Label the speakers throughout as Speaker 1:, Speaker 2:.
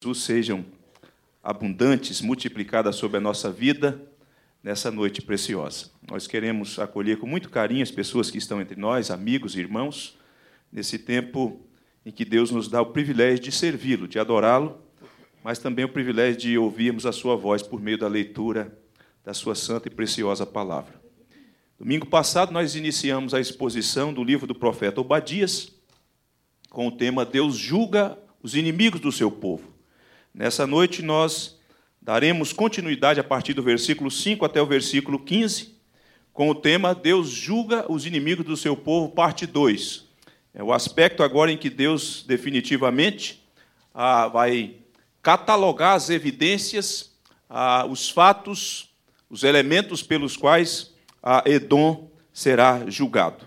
Speaker 1: Jesus sejam abundantes, multiplicadas sobre a nossa vida nessa noite preciosa. Nós queremos acolher com muito carinho as pessoas que estão entre nós, amigos e irmãos, nesse tempo em que Deus nos dá o privilégio de servi-lo, de adorá-lo, mas também o privilégio de ouvirmos a sua voz por meio da leitura da sua santa e preciosa palavra. Domingo passado nós iniciamos a exposição do livro do profeta Obadias, com o tema Deus julga os inimigos do seu povo. Nessa noite nós daremos continuidade a partir do versículo 5 até o versículo 15, com o tema Deus julga os inimigos do seu povo, parte 2. É o aspecto agora em que Deus definitivamente vai catalogar as evidências, os fatos, os elementos pelos quais Edom será julgado.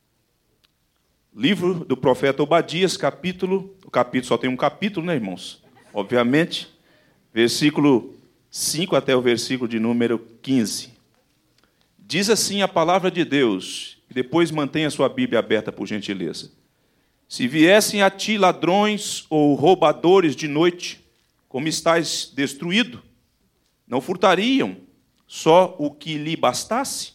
Speaker 1: Livro do profeta Obadias, o capítulo só tem um capítulo, né, irmãos? Obviamente, versículo 5 até o versículo de número 15. Diz assim a palavra de Deus, e depois mantenha sua Bíblia aberta, por gentileza. Se viessem a ti ladrões ou roubadores de noite, como estás destruído, não furtariam só o que lhe bastasse?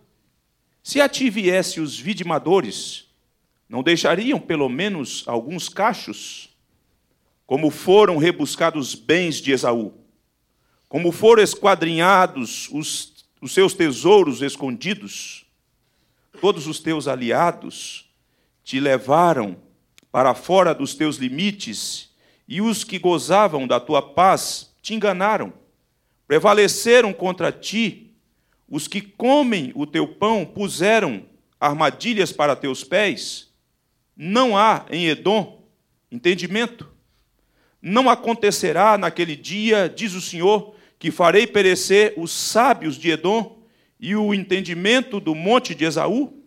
Speaker 1: Se a ti viessem os vidimadores, não deixariam pelo menos alguns cachos? Como foram rebuscados os bens de Esaú, como foram esquadrinhados os seus tesouros escondidos, todos os teus aliados te levaram para fora dos teus limites, e os que gozavam da tua paz te enganaram. Prevaleceram contra ti, os que comem o teu pão puseram armadilhas para teus pés. Não há em Edom entendimento. Não acontecerá naquele dia, diz o Senhor, que farei perecer os sábios de Edom e o entendimento do monte de Esaú?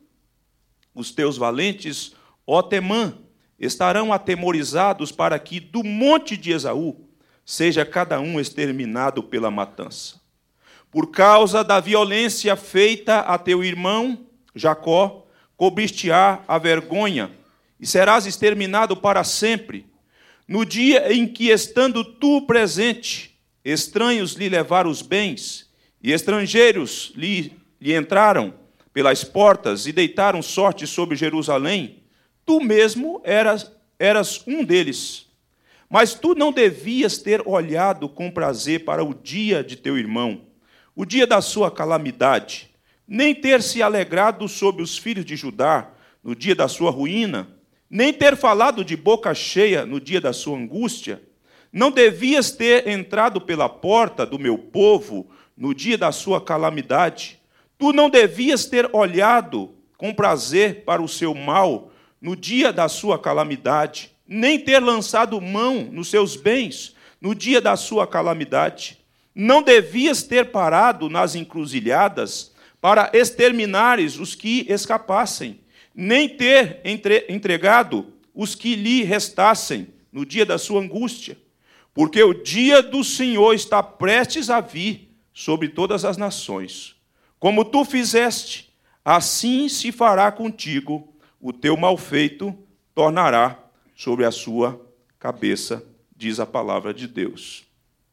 Speaker 1: Os teus valentes, ó Temã, estarão atemorizados para que do monte de Esaú seja cada um exterminado pela matança. Por causa da violência feita a teu irmão, Jacó, cobriste-á a vergonha, e serás exterminado para sempre. No dia em que, estando tu presente, estranhos lhe levaram os bens, e estrangeiros lhe entraram pelas portas e deitaram sorte sobre Jerusalém, tu mesmo eras um deles. Mas tu não devias ter olhado com prazer para o dia de teu irmão, o dia da sua calamidade, nem ter se alegrado sobre os filhos de Judá no dia da sua ruína, nem ter falado de boca cheia no dia da sua angústia. Não devias ter entrado pela porta do meu povo no dia da sua calamidade. Tu não devias ter olhado com prazer para o seu mal no dia da sua calamidade, nem ter lançado mão nos seus bens no dia da sua calamidade. Não devias ter parado nas encruzilhadas para exterminares os que escapassem, nem ter entregado os que lhe restassem no dia da sua angústia, porque o dia do Senhor está prestes a vir sobre todas as nações. Como tu fizeste, assim se fará contigo, o teu malfeito tornará sobre a sua cabeça, diz a palavra de Deus.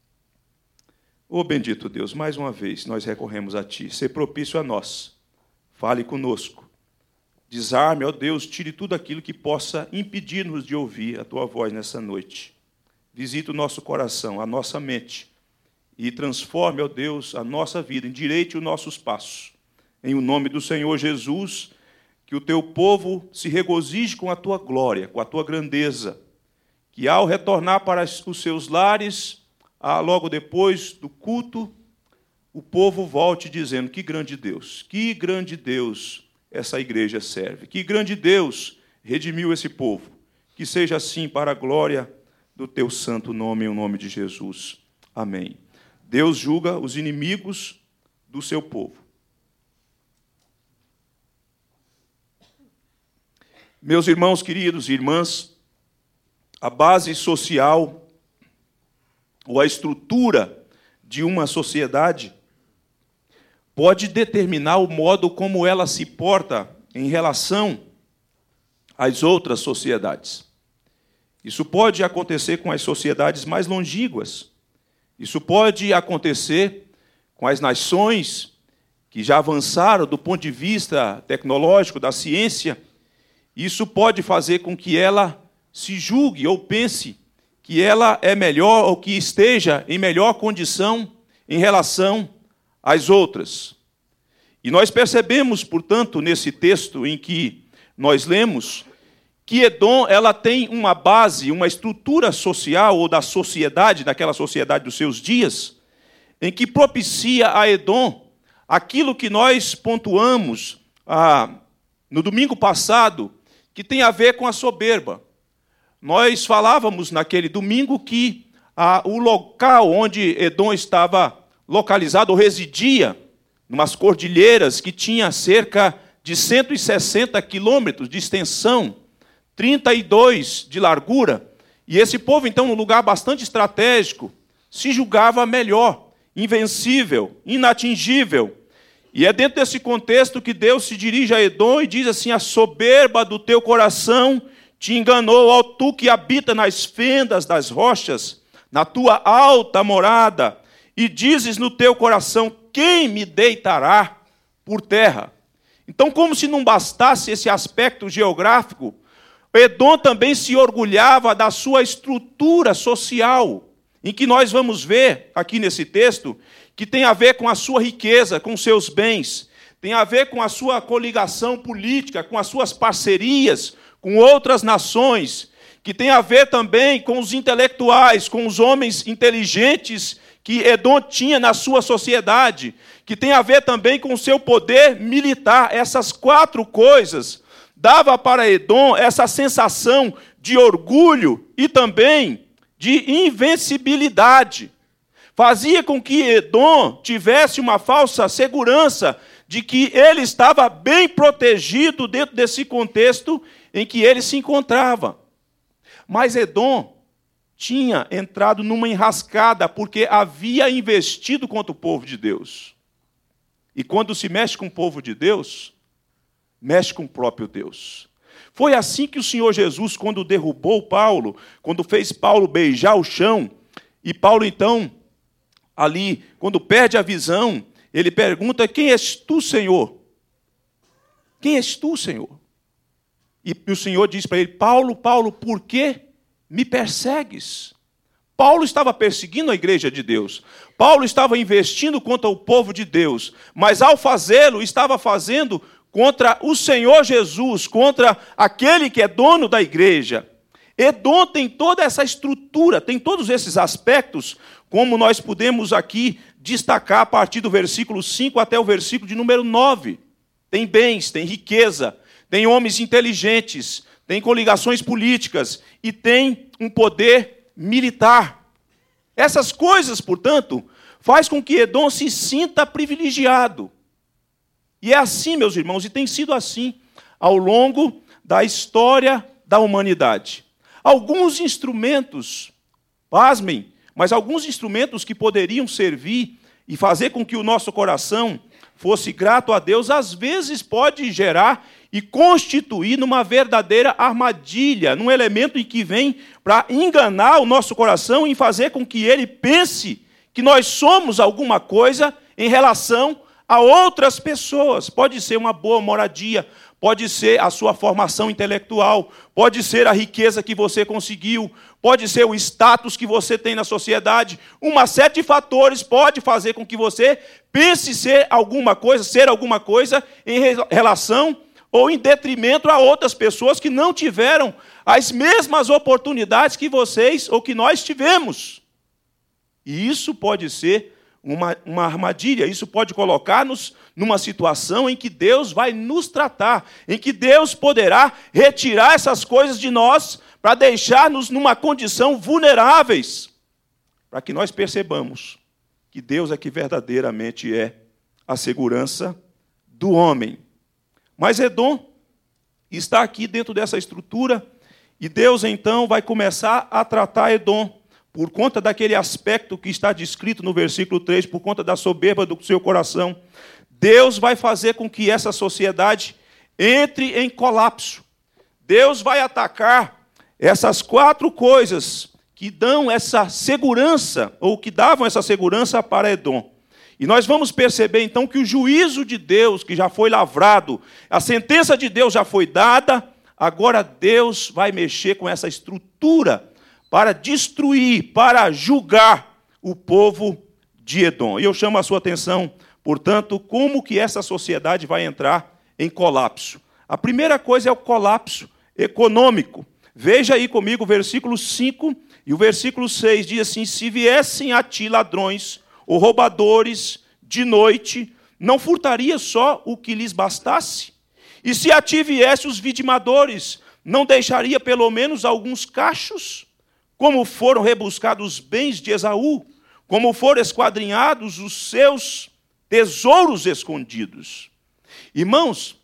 Speaker 1: Ó bendito Deus, mais uma vez nós recorremos a Ti, sê propício a nós, fale conosco. Desarme, ó Deus, tire tudo aquilo que possa impedir-nos de ouvir a Tua voz nessa noite. Visite o nosso coração, a nossa mente, e transforme, ó Deus, a nossa vida, endireite os nossos passos. Em o nome do Senhor Jesus, que o Teu povo se regozije com a Tua glória, com a Tua grandeza, que ao retornar para os seus lares, logo depois do culto, o povo volte dizendo, que grande Deus essa igreja serve. Que grande Deus redimiu esse povo. Que seja assim para a glória do teu santo nome, em nome de Jesus. Amém. Deus julga os inimigos do seu povo. Meus irmãos queridos e irmãs, a base social ou a estrutura de uma sociedade pode determinar o modo como ela se porta em relação às outras sociedades. Isso pode acontecer com as sociedades mais longínquas. Isso pode acontecer com as nações que já avançaram do ponto de vista tecnológico, da ciência. Isso pode fazer com que ela se julgue ou pense que ela é melhor ou que esteja em melhor condição em relação às outras. E nós percebemos, portanto, nesse texto em que nós lemos, que Edom ela tem uma base, uma estrutura social ou da sociedade, daquela sociedade dos seus dias, em que propicia a Edom aquilo que nós pontuamos no domingo passado, que tem a ver com a soberba. Nós falávamos naquele domingo que o local onde Edom estava localizado, ou residia, numas cordilheiras que tinha cerca de 160 quilômetros de extensão, 32 de largura, e esse povo, então, num lugar bastante estratégico, se julgava melhor, invencível, inatingível. E é dentro desse contexto que Deus se dirige a Edom e diz assim: a soberba do teu coração te enganou, ó tu que habita nas fendas das rochas, na tua alta morada, e dizes no teu coração: quem me deitará por terra? Então, como se não bastasse esse aspecto geográfico, Edom também se orgulhava da sua estrutura social, em que nós vamos ver aqui nesse texto, que tem a ver com a sua riqueza, com seus bens, tem a ver com a sua coligação política, com as suas parcerias com outras nações, que tem a ver também com os intelectuais, com os homens inteligentes que Edom tinha na sua sociedade, que tem a ver também com o seu poder militar. Essas quatro coisas dava para Edom essa sensação de orgulho e também de invencibilidade. Fazia com que Edom tivesse uma falsa segurança de que ele estava bem protegido dentro desse contexto em que ele se encontrava. Mas Edom tinha entrado numa enrascada porque havia investido contra o povo de Deus. E quando se mexe com o povo de Deus, mexe com o próprio Deus. Foi assim que o Senhor Jesus, quando derrubou Paulo, quando fez Paulo beijar o chão, e Paulo, então, ali, quando perde a visão, ele pergunta: quem és tu, Senhor? Quem és tu, Senhor? E o Senhor diz para ele: Paulo, Paulo, por que me persegues? Paulo estava perseguindo a igreja de Deus. Paulo estava investindo contra o povo de Deus, mas ao fazê-lo, estava fazendo contra o Senhor Jesus, contra aquele que é dono da igreja. Edom tem toda essa estrutura, tem todos esses aspectos, como nós podemos aqui destacar a partir do versículo 5 até o versículo de número 9. Tem bens, tem riqueza, tem homens inteligentes, tem coligações políticas e tem um poder militar. Essas coisas, portanto, faz com que Edom se sinta privilegiado. E é assim, meus irmãos, e tem sido assim ao longo da história da humanidade. Alguns instrumentos, pasmem, mas alguns instrumentos que poderiam servir e fazer com que o nosso coração fosse grato a Deus, às vezes pode gerar e constituir numa verdadeira armadilha, num elemento em que vem para enganar o nosso coração e fazer com que ele pense que nós somos alguma coisa em relação a outras pessoas. Pode ser uma boa moradia, pode ser a sua formação intelectual, pode ser a riqueza que você conseguiu, pode ser o status que você tem na sociedade. Uma série de fatores pode fazer com que você pense ser alguma coisa em relação ou em detrimento a outras pessoas que não tiveram as mesmas oportunidades que vocês ou que nós tivemos. E isso pode ser uma armadilha, isso pode colocar-nos numa situação em que Deus vai nos tratar, em que Deus poderá retirar essas coisas de nós para deixar-nos numa condição vulneráveis, para que nós percebamos que Deus é que verdadeiramente é a segurança do homem. Mas Edom está aqui dentro dessa estrutura, e Deus então vai começar a tratar Edom, por conta daquele aspecto que está descrito no versículo 3, por conta da soberba do seu coração. Deus vai fazer com que essa sociedade entre em colapso. Deus vai atacar essas 4 coisas que dão essa segurança, ou que davam essa segurança para Edom. E nós vamos perceber, então, que o juízo de Deus, que já foi lavrado, a sentença de Deus já foi dada, agora Deus vai mexer com essa estrutura para destruir, para julgar o povo de Edom. E eu chamo a sua atenção, portanto, como que essa sociedade vai entrar em colapso. A primeira coisa é o colapso econômico. Veja aí comigo o versículo 5 e o versículo 6, diz assim: se viessem a ti ladrões ou roubadores de noite, não furtaria só o que lhes bastasse? E se a ti viessem os vidimadores, não deixaria pelo menos alguns cachos? Como foram rebuscados os bens de Esaú, como foram esquadrinhados os seus tesouros escondidos. Irmãos,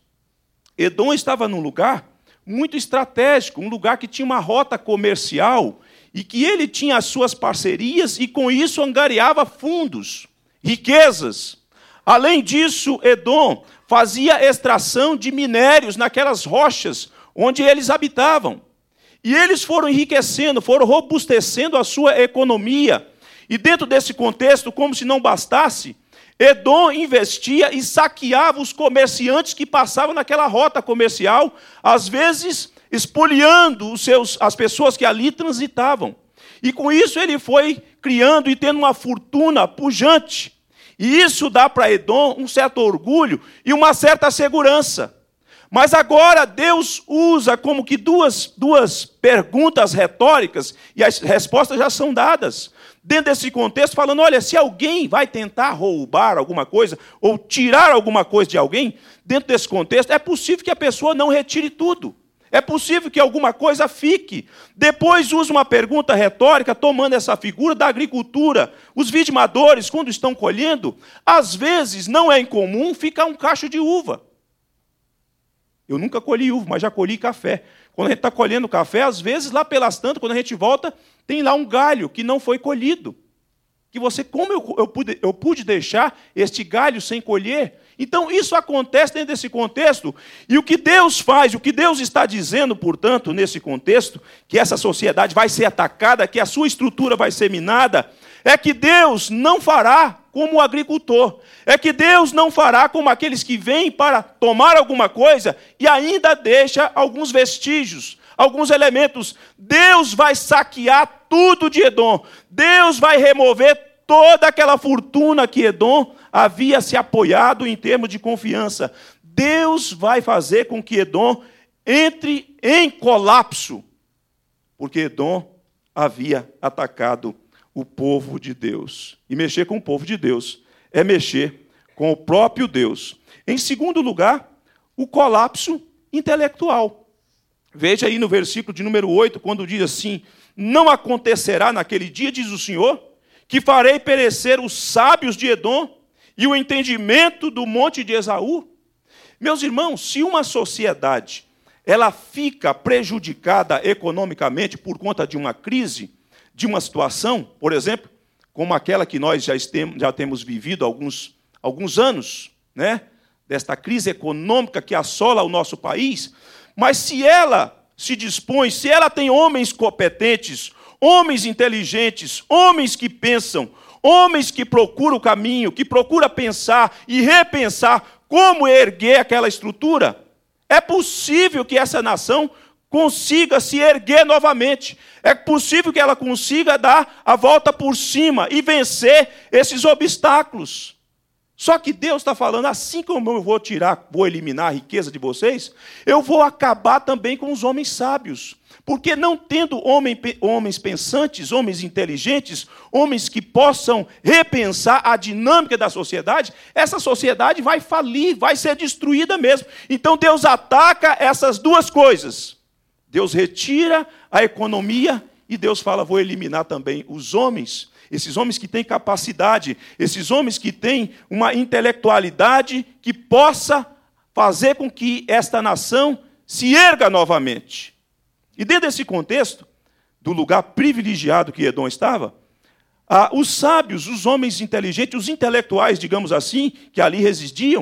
Speaker 1: Edom estava num lugar muito estratégico, um lugar que tinha uma rota comercial e que ele tinha as suas parcerias e com isso angariava fundos, riquezas. Além disso, Edom fazia extração de minérios naquelas rochas onde eles habitavam. E eles foram enriquecendo, foram robustecendo a sua economia. E dentro desse contexto, como se não bastasse, Edom investia e saqueava os comerciantes que passavam naquela rota comercial, às vezes espoliando as pessoas que ali transitavam. E com isso ele foi criando e tendo uma fortuna pujante. E isso dá para Edom um certo orgulho e uma certa segurança. Mas agora Deus usa como que duas perguntas retóricas, e as respostas já são dadas. Dentro desse contexto, falando, olha, se alguém vai tentar roubar alguma coisa, ou tirar alguma coisa de alguém, dentro desse contexto, é possível que a pessoa não retire tudo. É possível que alguma coisa fique. Depois usa uma pergunta retórica, tomando essa figura da agricultura. Os vidimadores, quando estão colhendo, às vezes não é incomum ficar um cacho de uva. Eu nunca colhi uva, mas já colhi café. Quando a gente está colhendo café, às vezes, lá pelas tantas, quando a gente volta, tem lá um galho que não foi colhido. Que você, como eu pude deixar este galho sem colher? Então, isso acontece dentro desse contexto. E o que Deus faz, o que Deus está dizendo, portanto, nesse contexto, que essa sociedade vai ser atacada, que a sua estrutura vai ser minada, é que Deus não fará como o agricultor. É que Deus não fará como aqueles que vêm para tomar alguma coisa e ainda deixa alguns vestígios, alguns elementos. Deus vai saquear tudo de Edom. Deus vai remover toda aquela fortuna que Edom havia se apoiado em termos de confiança. Deus vai fazer com que Edom entre em colapso, porque Edom havia atacado o povo de Deus. E mexer com o povo de Deus é mexer com o próprio Deus. Em segundo lugar, o colapso intelectual. Veja aí no versículo de número 8, quando diz assim: não acontecerá naquele dia, diz o Senhor, que farei perecer os sábios de Edom e o entendimento do monte de Esaú. Meus irmãos, se uma sociedade ela fica prejudicada economicamente por conta de uma crise, de uma situação, por exemplo, como aquela que nós já temos vivido há alguns anos, né? Desta crise econômica que assola o nosso país, mas se ela se dispõe, se ela tem homens competentes, homens inteligentes, homens que pensam, homens que procuram o caminho, que procuram pensar e repensar como erguer aquela estrutura, é possível que essa nação consiga se erguer novamente. É possível que ela consiga dar a volta por cima e vencer esses obstáculos. Só que Deus está falando, assim como eu vou eliminar a riqueza de vocês, eu vou acabar também com os homens sábios. Porque não tendo homens pensantes, homens inteligentes, homens que possam repensar a dinâmica da sociedade, essa sociedade vai falir, vai ser destruída mesmo. Então Deus ataca essas duas coisas. Deus retira a economia e Deus fala, vou eliminar também os homens, esses homens que têm capacidade, esses homens que têm uma intelectualidade que possa fazer com que esta nação se erga novamente. E dentro desse contexto, do lugar privilegiado que Edom estava, os sábios, os homens inteligentes, os intelectuais, digamos assim, que ali residiam,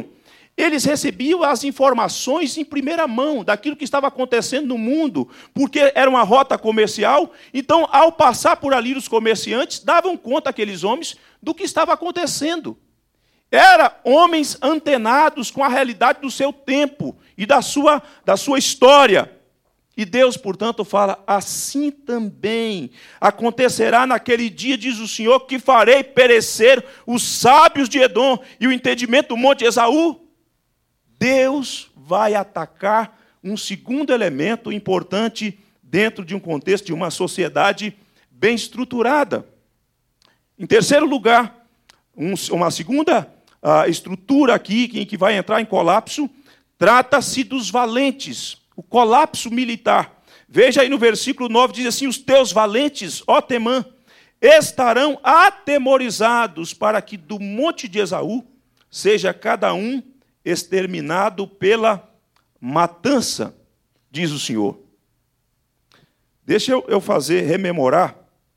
Speaker 1: Eles recebiam as informações em primeira mão daquilo que estava acontecendo no mundo, porque era uma rota comercial. Então, ao passar por ali, os comerciantes davam conta àqueles homens do que estava acontecendo. Eram homens antenados com a realidade do seu tempo e da sua história. E Deus, portanto, fala, assim também acontecerá naquele dia, diz o Senhor, que farei perecer os sábios de Edom e o entendimento do monte Esaú. Deus vai atacar um segundo elemento importante dentro de um contexto de uma sociedade bem estruturada. Em terceiro lugar, uma segunda estrutura aqui, em que vai entrar em colapso, trata-se dos valentes, o colapso militar. Veja aí no versículo 9, diz assim, os teus valentes, ó Temã, estarão atemorizados para que do monte de Esaú seja cada um exterminado pela matança, diz o Senhor. Deixa eu rememorar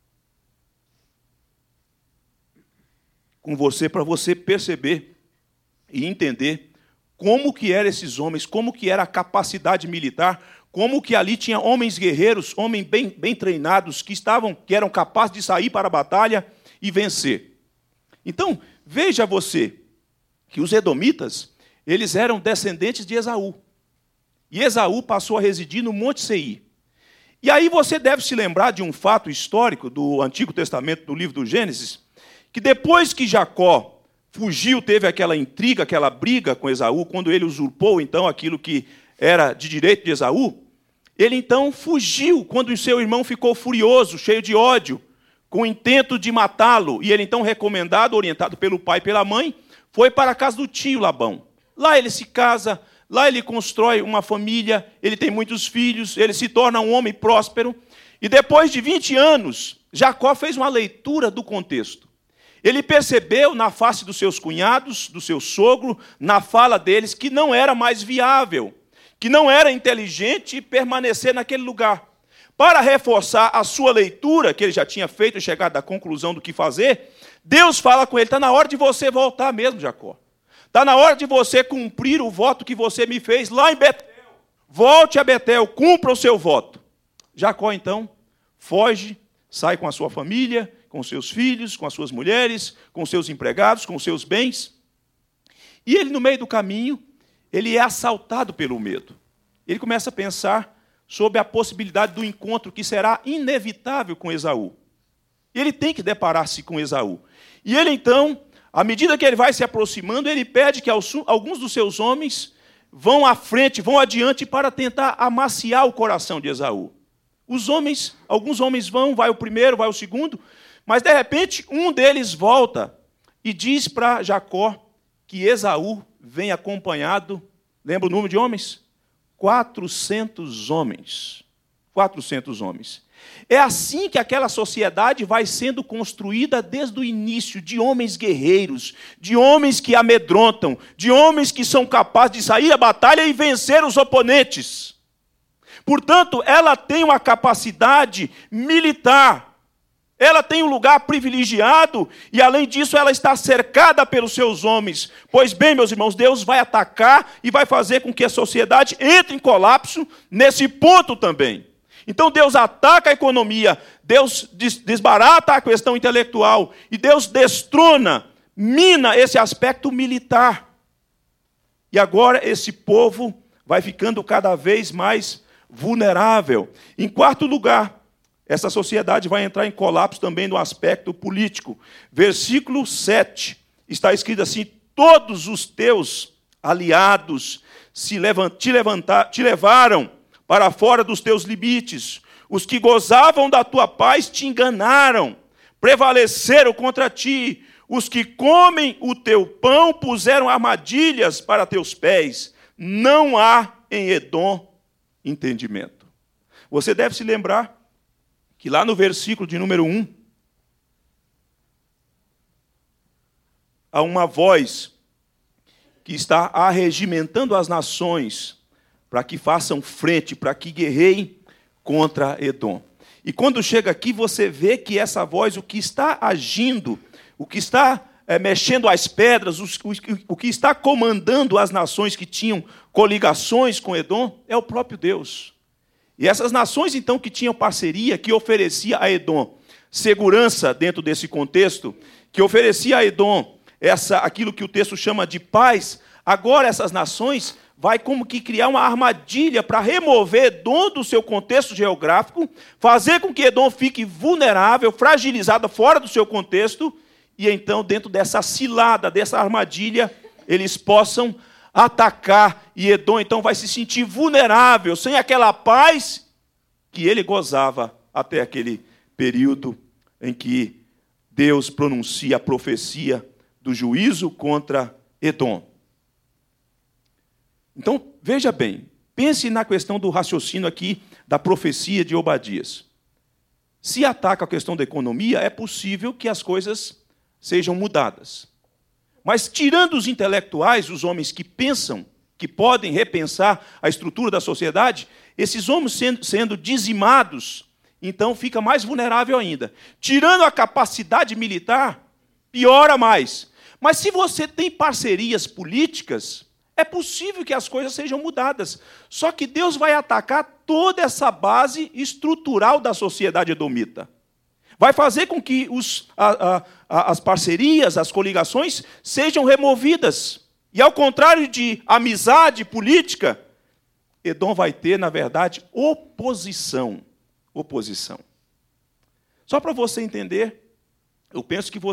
Speaker 1: com você, para você perceber e entender como que eram esses homens, como que era a capacidade militar, como que ali tinha homens guerreiros, homens bem treinados, que eram capazes de sair para a batalha e vencer. Então, veja você que os edomitas, eles eram descendentes de Esaú. E Esaú passou a residir no Monte Seir. E aí você deve se lembrar de um fato histórico do Antigo Testamento, do livro do Gênesis, que depois que Jacó fugiu, teve aquela intriga, aquela briga com Esaú, quando ele usurpou, então, aquilo que era de direito de Esaú, ele, então, fugiu, quando o seu irmão ficou furioso, cheio de ódio, com o intento de matá-lo. E ele, então, recomendado, orientado pelo pai e pela mãe, foi para a casa do tio Labão. Lá ele se casa, lá ele constrói uma família, ele tem muitos filhos, ele se torna um homem próspero. E depois de 20 anos, Jacó fez uma leitura do contexto. Ele percebeu na face dos seus cunhados, do seu sogro, na fala deles, que não era mais viável, que não era inteligente permanecer naquele lugar. Para reforçar a sua leitura, que ele já tinha feito e chegado à conclusão do que fazer, Deus fala com ele, está na hora de você voltar mesmo, Jacó. Está na hora de você cumprir o voto que você me fez lá em Betel. Volte a Betel, cumpra o seu voto. Jacó, então, foge, sai com a sua família, com seus filhos, com as suas mulheres, com seus empregados, com seus bens. E ele, no meio do caminho, ele é assaltado pelo medo. Ele começa a pensar sobre a possibilidade do encontro que será inevitável com Esaú. Ele tem que deparar-se com Esaú. E ele, então, à medida que ele vai se aproximando, ele pede que alguns dos seus homens vão à frente, vão adiante para tentar amaciar o coração de Esaú. Alguns homens vão, vai o primeiro, vai o segundo, mas de repente um deles volta e diz para Jacó que Esaú vem acompanhado, lembra o número de homens? 400 homens. 400 homens. É assim que aquela sociedade vai sendo construída desde o início, de homens guerreiros, de homens que amedrontam, de homens que são capazes de sair à batalha e vencer os oponentes. Portanto, ela tem uma capacidade militar, ela tem um lugar privilegiado e, além disso, ela está cercada pelos seus homens. Pois bem, meus irmãos, Deus vai atacar e vai fazer com que a sociedade entre em colapso nesse ponto também. Então Deus ataca a economia, Deus desbarata a questão intelectual e Deus destrona, mina esse aspecto militar. E agora esse povo vai ficando cada vez mais vulnerável. Em quarto lugar, essa sociedade vai entrar em colapso também no aspecto político. Versículo 7, está escrito assim, todos os teus aliados te levaram para fora dos teus limites. Os que gozavam da tua paz te enganaram, prevaleceram contra ti. Os que comem o teu pão puseram armadilhas para teus pés. Não há em Edom entendimento. Você deve se lembrar que lá no versículo de número 1, há uma voz que está arregimentando as nações para que façam frente, para que guerreiem contra Edom. E quando chega aqui, você vê que essa voz, o que está agindo, o que está mexendo as pedras, o que está comandando as nações que tinham coligações com Edom é o próprio Deus. E essas nações, então, que tinham parceria, que oferecia a Edom segurança dentro desse contexto, que oferecia a Edom aquilo que o texto chama de paz, agora essas nações vai como que criar uma armadilha para remover Edom do seu contexto geográfico, fazer com que Edom fique vulnerável, fragilizada fora do seu contexto, e então, dentro dessa cilada, dessa armadilha, eles possam atacar, e Edom então vai se sentir vulnerável, sem aquela paz que ele gozava até aquele período em que Deus pronuncia a profecia do juízo contra Edom. Então, veja bem, pense na questão do raciocínio aqui da profecia de Obadias. Se ataca a questão da economia, é possível que as coisas sejam mudadas. Mas, tirando os intelectuais, os homens que pensam, que podem repensar a estrutura da sociedade, esses homens sendo dizimados, então fica mais vulnerável ainda. Tirando a capacidade militar, piora mais. Mas se você tem parcerias políticas, é possível que as coisas sejam mudadas. Só que Deus vai atacar toda essa base estrutural da sociedade edomita. Vai fazer com que as parcerias, as coligações, sejam removidas. E ao contrário de amizade política, Edom vai ter, na verdade, oposição. Oposição. Só para você entender, eu penso que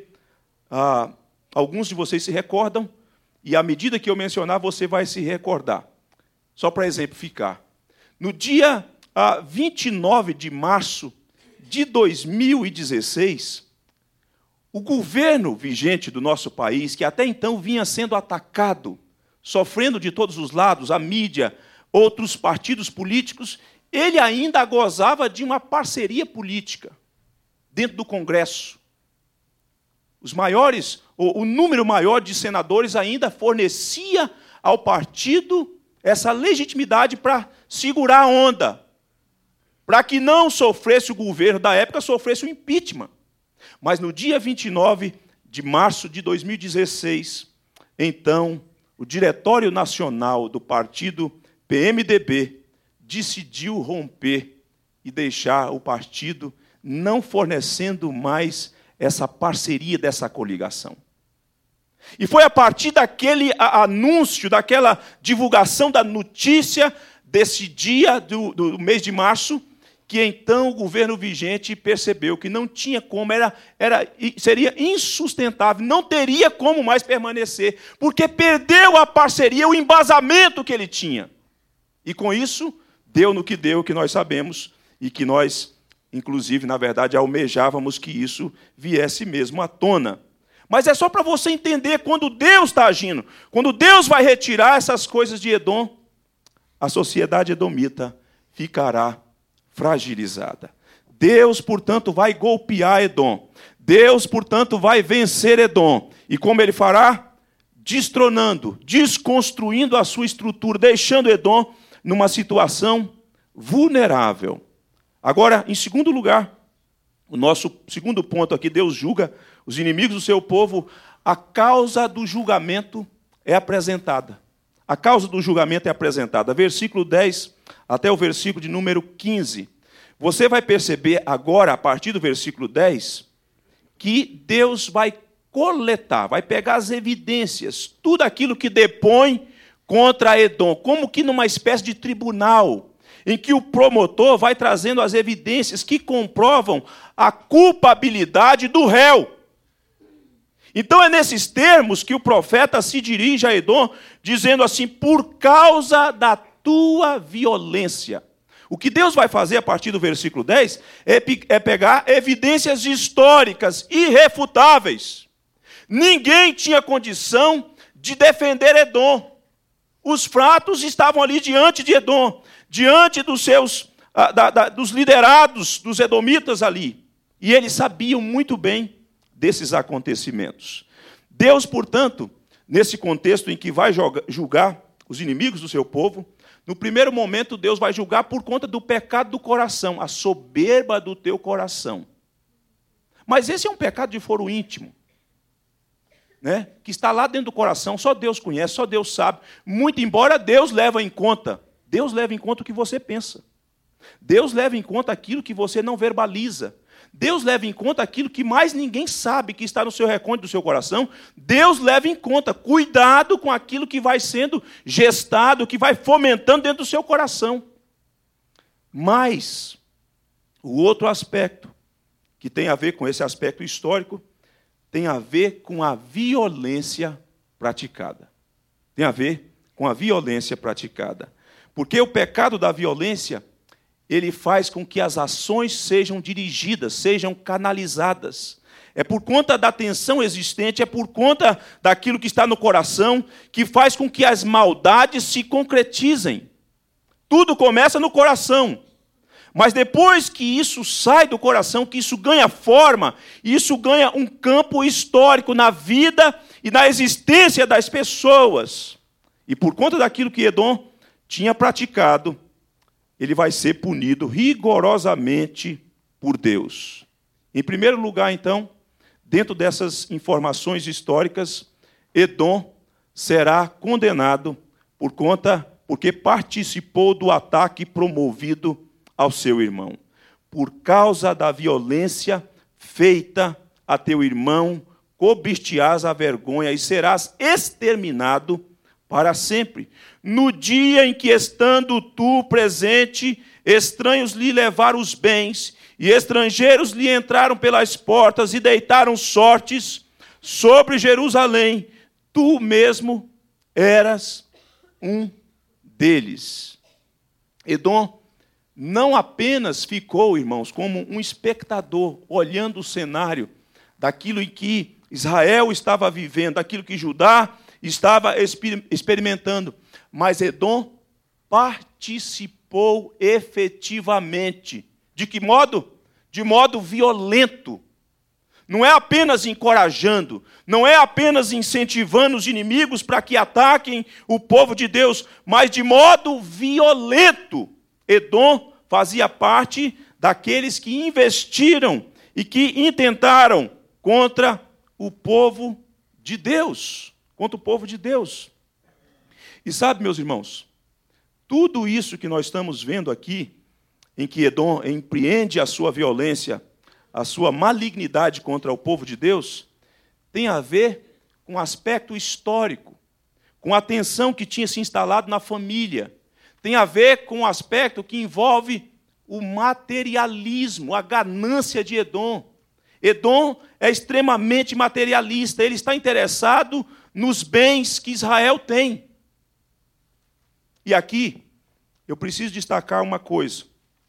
Speaker 1: alguns de vocês se recordam, e à medida que eu mencionar, você vai se recordar. Só para exemplificar. No dia 29 de março de 2016, o governo vigente do nosso país, que até então vinha sendo atacado, sofrendo de todos os lados, a mídia, outros partidos políticos, ele ainda gozava de uma parceria política dentro do Congresso. O número maior de senadores ainda fornecia ao partido essa legitimidade para segurar a onda, para que não sofresse o governo da época, sofresse o impeachment. Mas no dia 29 de março de 2016, então, o Diretório Nacional do partido PMDB decidiu romper e deixar o partido não fornecendo mais essa parceria, dessa coligação. E foi a partir daquele anúncio, daquela divulgação da notícia desse dia do mês de março, que então o governo vigente percebeu que não tinha como, seria insustentável, não teria como mais permanecer, porque perdeu a parceria, o embasamento que ele tinha. E com isso, deu no que nós sabemos, e que nós, inclusive, na verdade, almejávamos que isso viesse mesmo à tona. Mas é só para você entender quando Deus está agindo, quando Deus vai retirar essas coisas de Edom, a sociedade edomita ficará fragilizada. Deus, portanto, vai golpear Edom. Deus, portanto, vai vencer Edom. E como ele fará? Destronando, desconstruindo a sua estrutura, deixando Edom numa situação vulnerável. Agora, em segundo lugar, o nosso segundo ponto aqui, Deus julga os inimigos do seu povo, a causa do julgamento é apresentada. A causa do julgamento é apresentada. Versículo 10 até o versículo de número 15. Você vai perceber agora, a partir do versículo 10, que Deus vai coletar, vai pegar as evidências, tudo aquilo que depõe contra Edom, como que numa espécie de tribunal, em que o promotor vai trazendo as evidências que comprovam a culpabilidade do réu. Então é nesses termos que o profeta se dirige a Edom, dizendo assim, por causa da tua violência. O que Deus vai fazer a partir do versículo 10 é pegar evidências históricas irrefutáveis. Ninguém tinha condição de defender Edom. Os fatos estavam ali diante de Edom, diante dos dos liderados dos edomitas ali. E eles sabiam muito bem desses acontecimentos. Deus, portanto, nesse contexto em que vai julgar os inimigos do seu povo, no primeiro momento Deus vai julgar por conta do pecado do coração, a soberba do teu coração. Mas esse é um pecado de foro íntimo. né, que está lá dentro do coração, só Deus conhece, só Deus sabe. Muito embora Deus leve em conta o que você pensa. Deus leva em conta aquilo que você não verbaliza. Deus leva em conta aquilo que mais ninguém sabe, que está no seu recôndito do seu coração. Deus leva em conta. Cuidado com aquilo que vai sendo gestado, que vai fomentando dentro do seu coração. Mas o outro aspecto, que tem a ver com esse aspecto histórico, tem a ver com a violência praticada. Tem a ver com a violência praticada. Porque o pecado da violência, ele faz com que as ações sejam dirigidas, sejam canalizadas. É por conta da tensão existente, é por conta daquilo que está no coração, que faz com que as maldades se concretizem. Tudo começa no coração. Mas depois que isso sai do coração, que isso ganha forma, isso ganha um campo histórico na vida e na existência das pessoas. E por conta daquilo que Edom tinha praticado, ele vai ser punido rigorosamente por Deus. Em primeiro lugar, então, dentro dessas informações históricas, Edom será condenado porque participou do ataque promovido ao seu irmão. Por causa da violência feita a teu irmão, cobisteás a vergonha e serás exterminado para sempre. No dia em que, estando tu presente, estranhos lhe levaram os bens, e estrangeiros lhe entraram pelas portas e deitaram sortes sobre Jerusalém, tu mesmo eras um deles. Edom não apenas ficou, irmãos, como um espectador, olhando o cenário daquilo em que Israel estava vivendo, daquilo que Judá estava experimentando, mas Edom participou efetivamente. De que modo? De modo violento. Não é apenas encorajando, não é apenas incentivando os inimigos para que ataquem o povo de Deus, mas de modo violento. Edom fazia parte daqueles que investiram e que intentaram contra o povo de Deus. Contra o povo de Deus. E sabe, meus irmãos, tudo isso que nós estamos vendo aqui, em que Edom empreende a sua violência, a sua malignidade contra o povo de Deus, tem a ver com o aspecto histórico, com a tensão que tinha se instalado na família, tem a ver com o aspecto que envolve o materialismo, a ganância de Edom. Edom é extremamente materialista, ele está interessado nos bens que Israel tem. E aqui, eu preciso destacar uma coisa.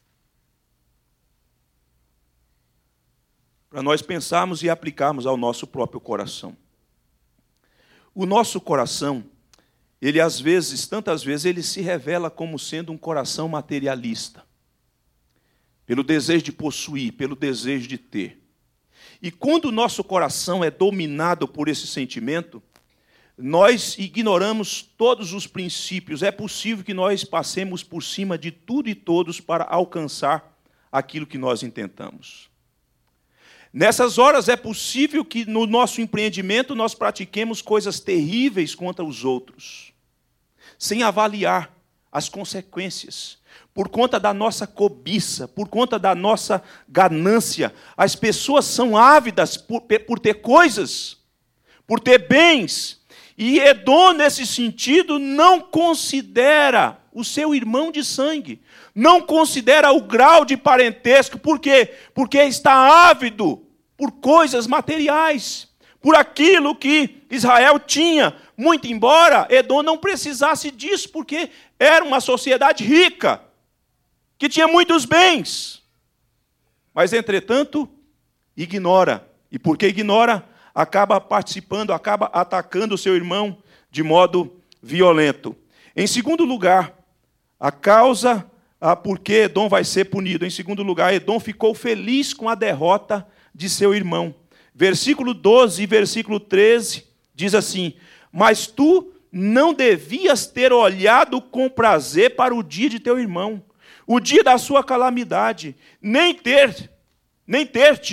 Speaker 1: Para nós pensarmos e aplicarmos ao nosso próprio coração. O nosso coração, ele às vezes, tantas vezes, ele se revela como sendo um coração materialista. Pelo desejo de possuir, pelo desejo de ter. E quando o nosso coração é dominado por esse sentimento, nós ignoramos todos os princípios. É possível que nós passemos por cima de tudo e todos para alcançar aquilo que nós intentamos. Nessas horas é possível que no nosso empreendimento nós pratiquemos coisas terríveis contra os outros, sem avaliar as consequências. Por conta da nossa cobiça, por conta da nossa ganância, as pessoas são ávidas por ter coisas, por ter bens. E Edom, nesse sentido, não considera o seu irmão de sangue, não considera o grau de parentesco. Por quê? Porque está ávido por coisas materiais, por aquilo que Israel tinha, muito embora Edom não precisasse disso, porque era uma sociedade rica, que tinha muitos bens. Mas, entretanto, ignora. E porque ignora, acaba participando, acaba atacando o seu irmão de modo violento. Em segundo lugar, a causa por que Edom vai ser punido. Em segundo lugar, Edom ficou feliz com a derrota de seu irmão. Versículo 12 e versículo 13 diz assim: mas tu não devias ter olhado com prazer para o dia de teu irmão, o dia da sua calamidade, nem ter-te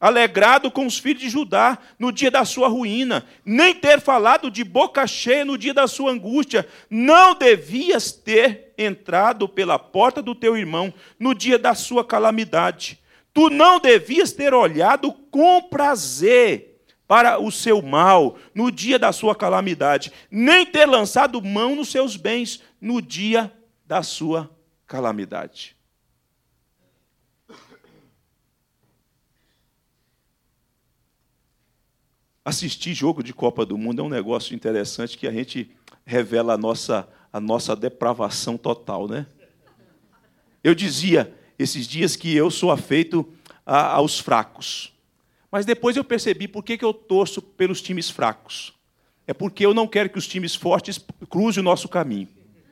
Speaker 1: alegrado com os filhos de Judá no dia da sua ruína, nem ter falado de boca cheia no dia da sua angústia. Não devias ter entrado pela porta do teu irmão no dia da sua calamidade. Tu não devias ter olhado com prazer para o seu mal no dia da sua calamidade, nem ter lançado mão nos seus bens no dia da sua calamidade. Assistir jogo de Copa do Mundo é um negócio interessante que a gente revela a nossa depravação total, né? Eu dizia esses dias que eu sou afeito aos fracos. Mas depois eu percebi por que eu torço pelos times fracos. É porque eu não quero que os times fortes cruzem o nosso caminho.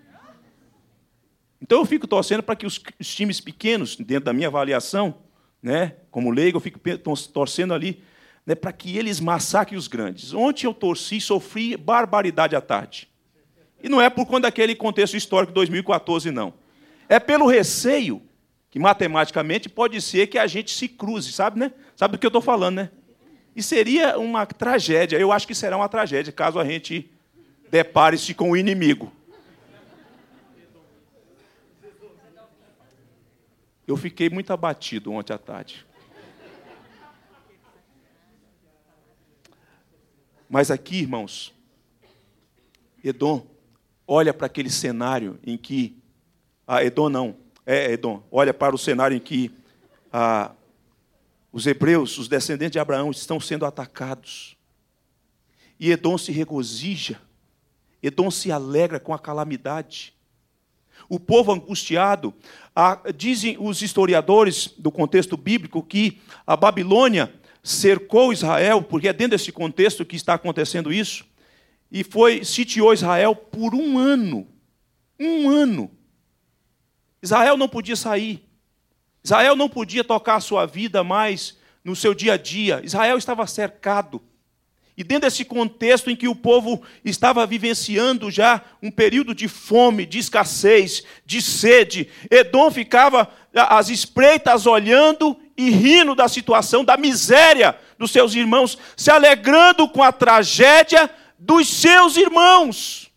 Speaker 1: Então eu fico torcendo para que os times pequenos, dentro da minha avaliação, né, como leigo, eu fico torcendo ali, né, para que eles massacrem os grandes. Ontem eu torci e sofri barbaridade à tarde. E não é por conta daquele contexto histórico de 2014, não. É pelo receio que, matematicamente, pode ser que a gente se cruze, sabe, né? Sabe do que eu estou falando, né? E seria uma tragédia, eu acho que será uma tragédia, caso a gente depare-se com o inimigo. Eu fiquei muito abatido ontem à tarde. Mas aqui, irmãos, Edom olha para aquele cenário em que... Edom, olha para o cenário em que os hebreus, os descendentes de Abraão, estão sendo atacados. E Edom se regozija, Edom se alegra com a calamidade. O povo angustiado, dizem os historiadores do contexto bíblico que a Babilônia cercou Israel, porque é dentro desse contexto que está acontecendo isso, e sitiou Israel por um ano. Um ano. Israel não podia sair. Israel não podia tocar a sua vida mais no seu dia a dia. Israel estava cercado. E dentro desse contexto em que o povo estava vivenciando já um período de fome, de escassez, de sede, Edom ficava às espreitas olhando e rindo da situação, da miséria dos seus irmãos, se alegrando com a tragédia dos seus irmãos.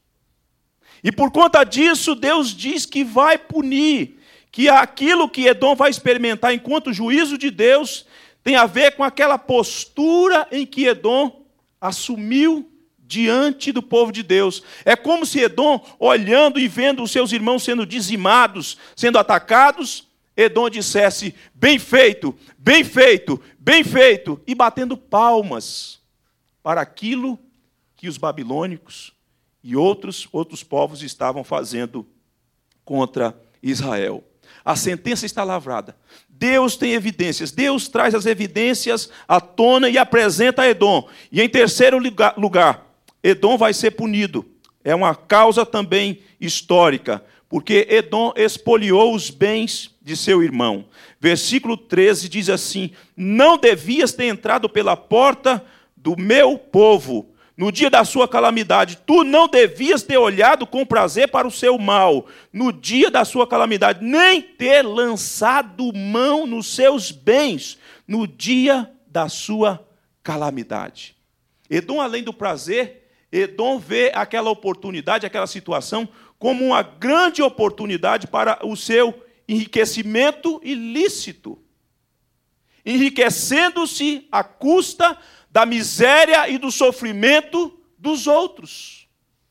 Speaker 1: E por conta disso, Deus diz que vai punir, que aquilo que Edom vai experimentar enquanto juízo de Deus tem a ver com aquela postura em que Edom assumiu diante do povo de Deus. É como se Edom, olhando e vendo os seus irmãos sendo dizimados, sendo atacados, Edom dissesse, bem feito, bem feito, bem feito, e batendo palmas para aquilo que os babilônicos e outros povos estavam fazendo contra Israel. A sentença está lavrada. Deus tem evidências. Deus traz as evidências à tona e apresenta a Edom. E em terceiro lugar, Edom vai ser punido. É uma causa também histórica, porque Edom expoliou os bens de seu irmão. Versículo 13 diz assim, não devias ter entrado pela porta do meu povo, no dia da sua calamidade, tu não devias ter olhado com prazer para o seu mal, no dia da sua calamidade, nem ter lançado mão nos seus bens, no dia da sua calamidade. Edom, além do prazer, Edom vê aquela oportunidade, aquela situação, como uma grande oportunidade para o seu enriquecimento ilícito, enriquecendo-se à custa da miséria e do sofrimento dos outros.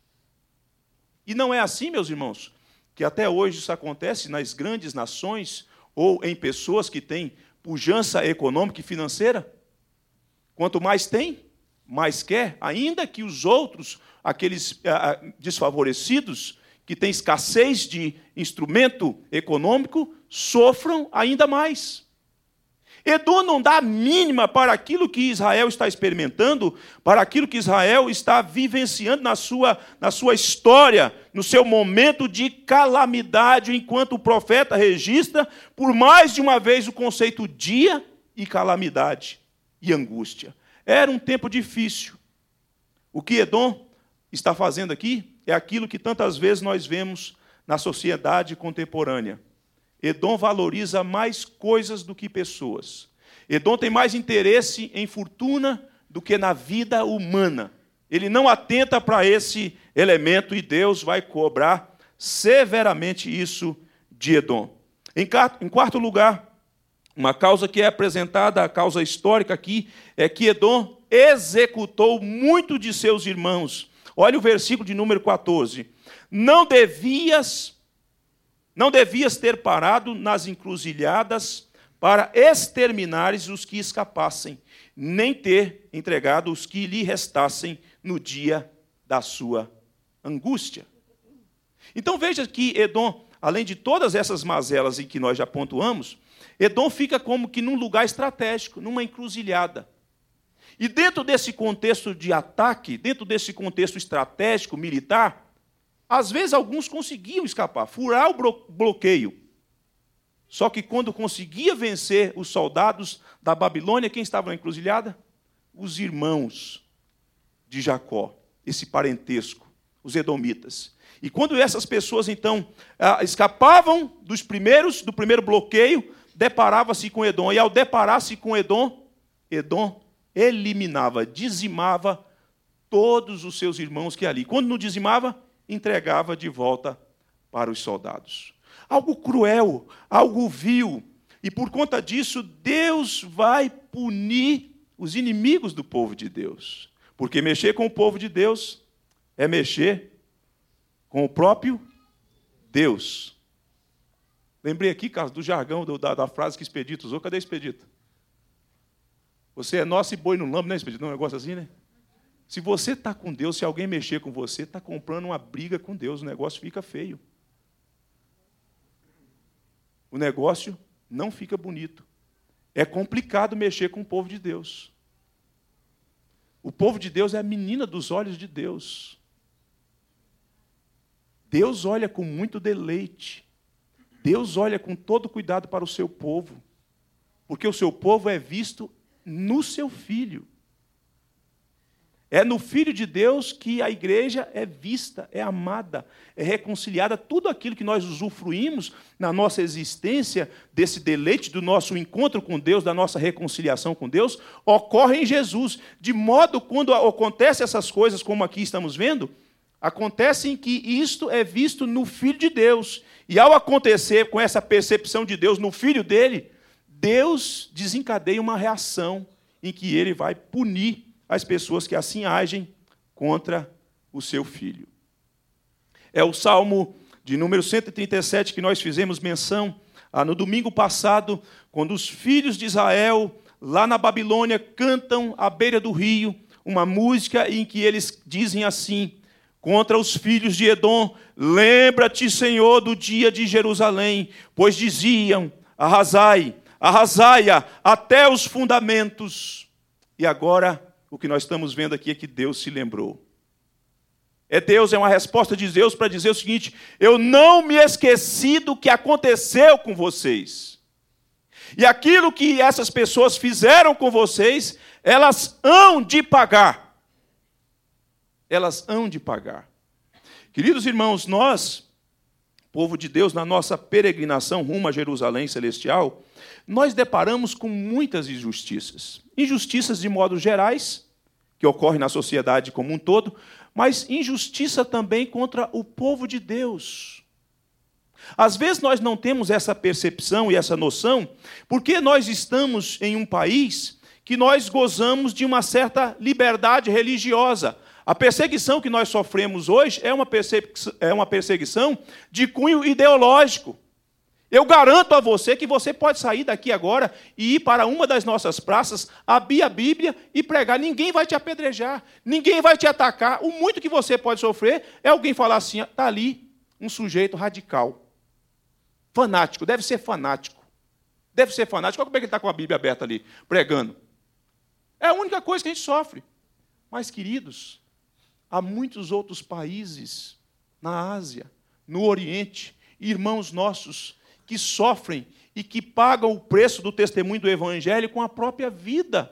Speaker 1: E não é assim, meus irmãos, que até hoje isso acontece nas grandes nações ou em pessoas que têm pujança econômica e financeira? Quanto mais tem, mais quer, ainda que os outros, aqueles desfavorecidos, que têm escassez de instrumento econômico, sofram ainda mais. Edom não dá a mínima para aquilo que Israel está experimentando, para aquilo que Israel está vivenciando na sua história, no seu momento de calamidade, enquanto o profeta registra, por mais de uma vez, o conceito dia e calamidade e angústia. Era um tempo difícil. O que Edom está fazendo aqui é aquilo que tantas vezes nós vemos na sociedade contemporânea. Edom valoriza mais coisas do que pessoas. Edom tem mais interesse em fortuna do que na vida humana. Ele não atenta para esse elemento e Deus vai cobrar severamente isso de Edom. Em quarto lugar, uma causa que é apresentada, a causa histórica aqui, é que Edom executou muito de seus irmãos. Olha o versículo de número 14. Não devias ter parado nas encruzilhadas para exterminares os que escapassem, nem ter entregado os que lhe restassem no dia da sua angústia. Então veja que Edom, além de todas essas mazelas em que nós já pontuamos, Edom fica como que num lugar estratégico, numa encruzilhada. E dentro desse contexto de ataque, dentro desse contexto estratégico, militar, às vezes alguns conseguiam escapar, furar o bloqueio. Só que quando conseguia vencer os soldados da Babilônia, quem estava na encruzilhada? Os irmãos de Jacó, esse parentesco, os edomitas. E quando essas pessoas, então, escapavam do primeiro bloqueio, deparava-se com Edom. E ao deparar-se com Edom, Edom eliminava, dizimava todos os seus irmãos que ali. Quando não dizimava, entregava de volta para os soldados. Algo cruel, algo vil. E por conta disso, Deus vai punir os inimigos do povo de Deus. Porque mexer com o povo de Deus é mexer com o próprio Deus. Lembrei aqui, Carlos, do jargão, da frase que Expedito usou. Cadê Expedito? Você é nosso e boi no lambo, né, Expedito? Um negócio assim, né? Se você está com Deus, se alguém mexer com você, está comprando uma briga com Deus, o negócio fica feio. O negócio não fica bonito. É complicado mexer com o povo de Deus. O povo de Deus é a menina dos olhos de Deus. Deus olha com muito deleite. Deus olha com todo cuidado para o seu povo. Porque o seu povo é visto no seu filho. É no Filho de Deus que a igreja é vista, é amada, é reconciliada. Tudo aquilo que nós usufruímos na nossa existência, desse deleite do nosso encontro com Deus, da nossa reconciliação com Deus, ocorre em Jesus. De modo, quando acontecem essas coisas, como aqui estamos vendo, acontece em que isto é visto no Filho de Deus. E ao acontecer com essa percepção de Deus no Filho dele, Deus desencadeia uma reação em que ele vai punir as pessoas que assim agem contra o seu filho. É o Salmo de número 137 que nós fizemos menção no domingo passado, quando os filhos de Israel, lá na Babilônia, cantam à beira do rio, uma música em que eles dizem assim, contra os filhos de Edom: lembra-te, Senhor, do dia de Jerusalém, pois diziam, arrasai, arrasai-a até os fundamentos. E agora o que nós estamos vendo aqui é que Deus se lembrou. É uma resposta de Deus para dizer o seguinte: eu não me esqueci do que aconteceu com vocês. E aquilo que essas pessoas fizeram com vocês, elas hão de pagar. Elas hão de pagar. Queridos irmãos, nós, povo de Deus, na nossa peregrinação rumo a Jerusalém celestial, nós deparamos com muitas injustiças. Injustiças de modo gerais, que ocorrem na sociedade como um todo, mas injustiça também contra o povo de Deus. Às vezes nós não temos essa percepção e essa noção, porque nós estamos em um país que nós gozamos de uma certa liberdade religiosa. A perseguição que nós sofremos hoje é uma perseguição de cunho ideológico. Eu garanto a você que você pode sair daqui agora e ir para uma das nossas praças, abrir a Bíblia e pregar. Ninguém vai te apedrejar, ninguém vai te atacar. O muito que você pode sofrer é alguém falar assim: está ali um sujeito radical, fanático, deve ser fanático. Deve ser fanático. Olha como é que ele está com a Bíblia aberta ali, pregando. É a única coisa que a gente sofre. Mas, queridos, há muitos outros países na Ásia, no Oriente, irmãos nossos, que sofrem e que pagam o preço do testemunho do Evangelho com a própria vida.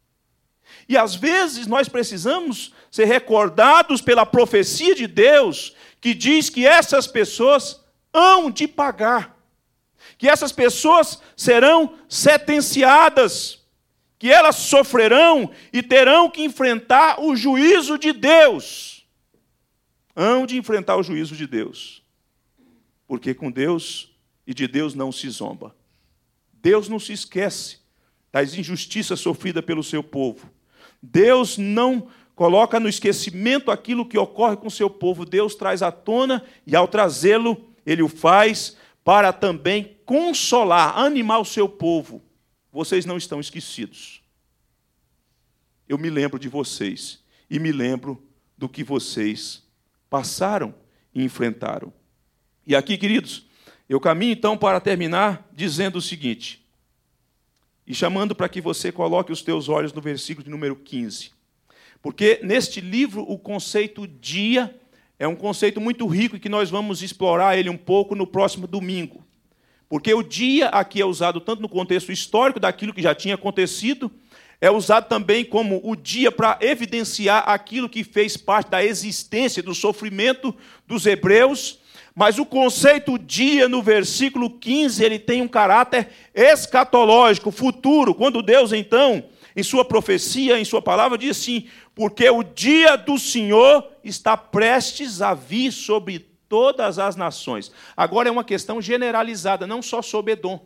Speaker 1: E às vezes nós precisamos ser recordados pela profecia de Deus, que diz que essas pessoas hão de pagar, que essas pessoas serão sentenciadas que elas sofrerão e terão que enfrentar o juízo de Deus. Hão de enfrentar o juízo de Deus. Porque com Deus e de Deus não se zomba. Deus não se esquece das injustiças sofridas pelo seu povo. Deus não coloca no esquecimento aquilo que ocorre com o seu povo. Deus traz à tona e, ao trazê-lo, Ele o faz para também consolar, animar o seu povo. Vocês não estão esquecidos. Eu me lembro de vocês e me lembro do que vocês passaram e enfrentaram. E aqui, queridos, eu caminho então para terminar dizendo o seguinte, e chamando para que você coloque os teus olhos no versículo de número 15. Porque neste livro o conceito dia é um conceito muito rico e que nós vamos explorar ele um pouco no próximo domingo. Porque o dia aqui é usado tanto no contexto histórico daquilo que já tinha acontecido, é usado também como o dia para evidenciar aquilo que fez parte da existência, do sofrimento dos hebreus. Mas o conceito dia, no versículo 15, ele tem um caráter escatológico, futuro. Quando Deus, então, em sua profecia, em sua palavra, diz assim, porque o dia do Senhor está prestes a vir sobre todas as nações. Agora é uma questão generalizada, não só sobre Edom.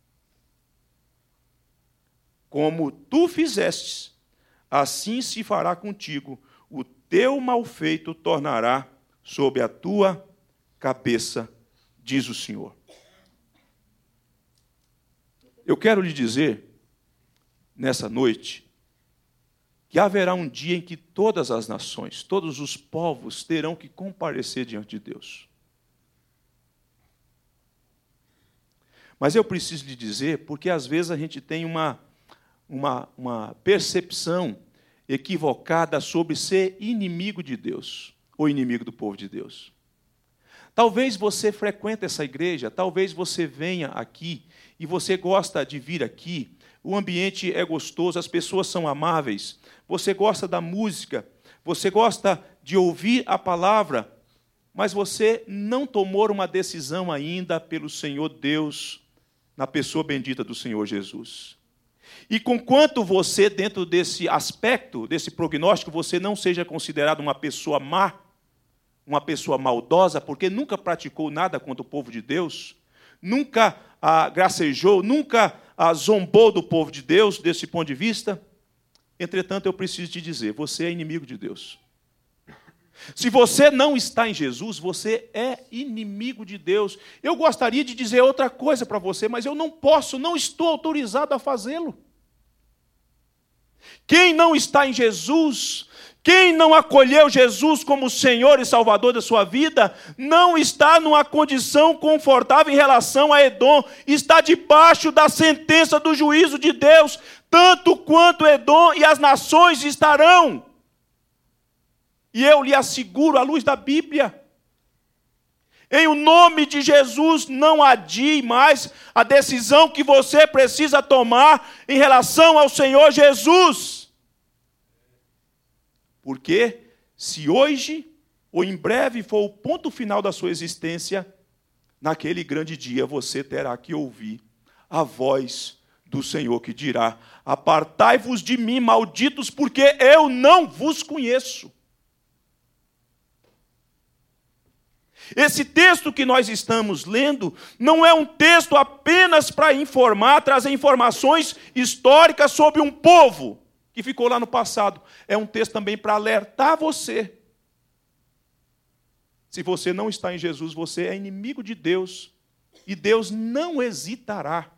Speaker 1: Como tu fizestes, assim se fará contigo. O teu malfeito tornará sobre a tua cabeça, diz o Senhor. Eu quero lhe dizer, nessa noite, que haverá um dia em que todas as nações, todos os povos terão que comparecer diante de Deus. Mas eu preciso lhe dizer, porque às vezes a gente tem uma percepção equivocada sobre ser inimigo de Deus, ou inimigo do povo de Deus. Talvez você frequente essa igreja, talvez você venha aqui e você gosta de vir aqui, o ambiente é gostoso, as pessoas são amáveis, você gosta da música, você gosta de ouvir a palavra, mas você não tomou uma decisão ainda pelo Senhor Deus, na pessoa bendita do Senhor Jesus. E conquanto você, dentro desse aspecto, desse prognóstico, você não seja considerado uma pessoa má, uma pessoa maldosa, porque nunca praticou nada contra o povo de Deus, nunca gracejou, nunca zombou do povo de Deus, desse ponto de vista. Entretanto, eu preciso te dizer, você é inimigo de Deus. Se você não está em Jesus, você é inimigo de Deus. Eu gostaria de dizer outra coisa para você, mas eu não posso, não estou autorizado a fazê-lo. Quem não está em Jesus, quem não acolheu Jesus como Senhor e Salvador da sua vida, não está numa condição confortável em relação a Edom, está debaixo da sentença do juízo de Deus, tanto quanto Edom e as nações estarão. E eu lhe asseguro, à luz da Bíblia, em o nome de Jesus, não adie mais a decisão que você precisa tomar em relação ao Senhor Jesus. Porque se hoje ou em breve for o ponto final da sua existência, naquele grande dia você terá que ouvir a voz do Senhor que dirá: apartai-vos de mim, malditos, porque eu não vos conheço. Esse texto que nós estamos lendo não é um texto apenas para informar, trazer informações históricas sobre um povo que ficou lá no passado. É um texto também para alertar você. Se você não está em Jesus, você é inimigo de Deus. E Deus não hesitará.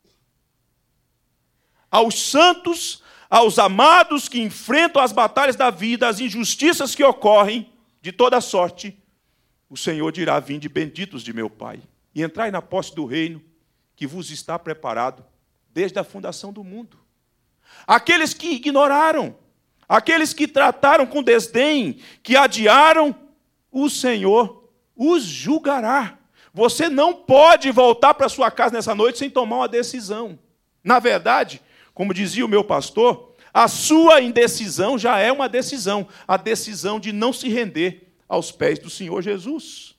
Speaker 1: Aos santos, aos amados que enfrentam as batalhas da vida, as injustiças que ocorrem de toda sorte, o Senhor dirá: vinde benditos de meu Pai, e entrai na posse do reino que vos está preparado desde a fundação do mundo. Aqueles que ignoraram, aqueles que trataram com desdém, que adiaram, o Senhor os julgará. Você não pode voltar para sua casa nessa noite sem tomar uma decisão. Na verdade, como dizia o meu pastor, a sua indecisão já é uma decisão, a decisão de não se render aos pés do Senhor Jesus.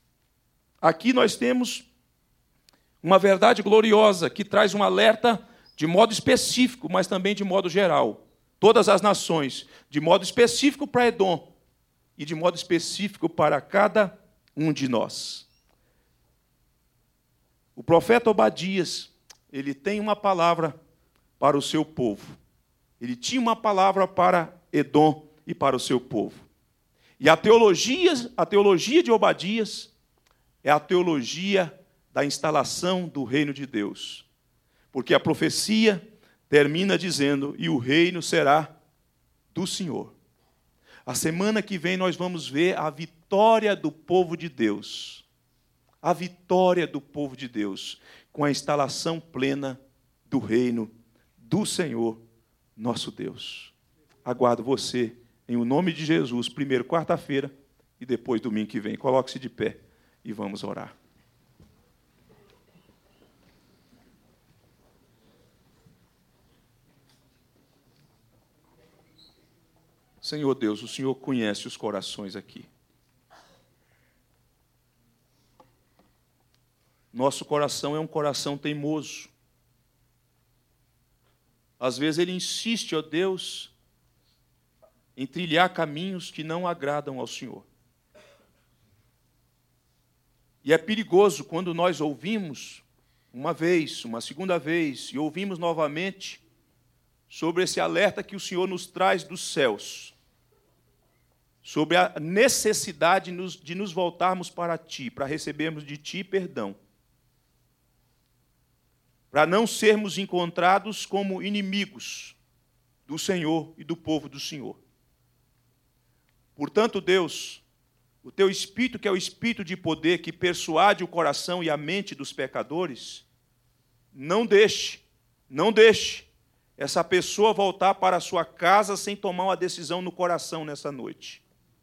Speaker 1: Aqui nós temos uma verdade gloriosa que traz um alerta de modo específico, mas também de modo geral. Todas as nações, de modo específico para Edom e de modo específico para cada um de nós. O profeta Obadias, ele tem uma palavra para o seu povo. Ele tinha uma palavra para Edom e para o seu povo. E a teologia de Obadias é a teologia da instalação do reino de Deus. Porque a profecia termina dizendo: e o reino será do Senhor. A semana que vem nós vamos ver a vitória do povo de Deus. A vitória do povo de Deus, com a instalação plena do reino do Senhor, nosso Deus. Aguardo você, em o nome de Jesus, primeiro quarta-feira e depois domingo que vem. Coloque-se de pé e vamos orar. Senhor Deus, o Senhor conhece os corações aqui. Nosso coração é um coração teimoso. Às vezes ele insiste, ó Deus, em trilhar caminhos que não agradam ao Senhor. E é perigoso quando nós ouvimos uma vez, uma segunda vez, e ouvimos novamente sobre esse alerta que o Senhor nos traz dos céus, sobre a necessidade de nos voltarmos para Ti, para recebermos de Ti perdão, para não sermos encontrados como inimigos do Senhor e do povo do Senhor. Portanto, Deus, o Teu Espírito, que é o Espírito de poder, que persuade o coração e a mente dos pecadores, não deixe essa pessoa voltar para a sua casa sem tomar uma decisão no coração nessa noite.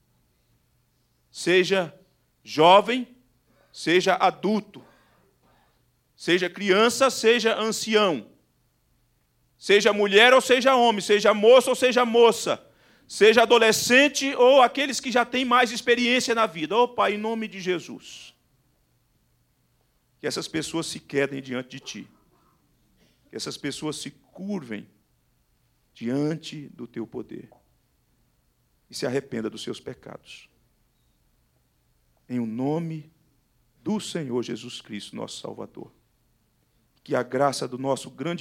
Speaker 1: Seja jovem, seja adulto, seja criança, seja ancião, seja mulher ou seja homem, seja moço ou seja moça, seja adolescente ou aqueles que já têm mais experiência na vida. Ó Pai, em nome de Jesus, que essas pessoas se quedem diante de Ti, que essas pessoas se curvem diante do Teu poder e se arrependam dos seus pecados. Em o nome do Senhor Jesus Cristo, nosso Salvador. Que a graça do nosso grande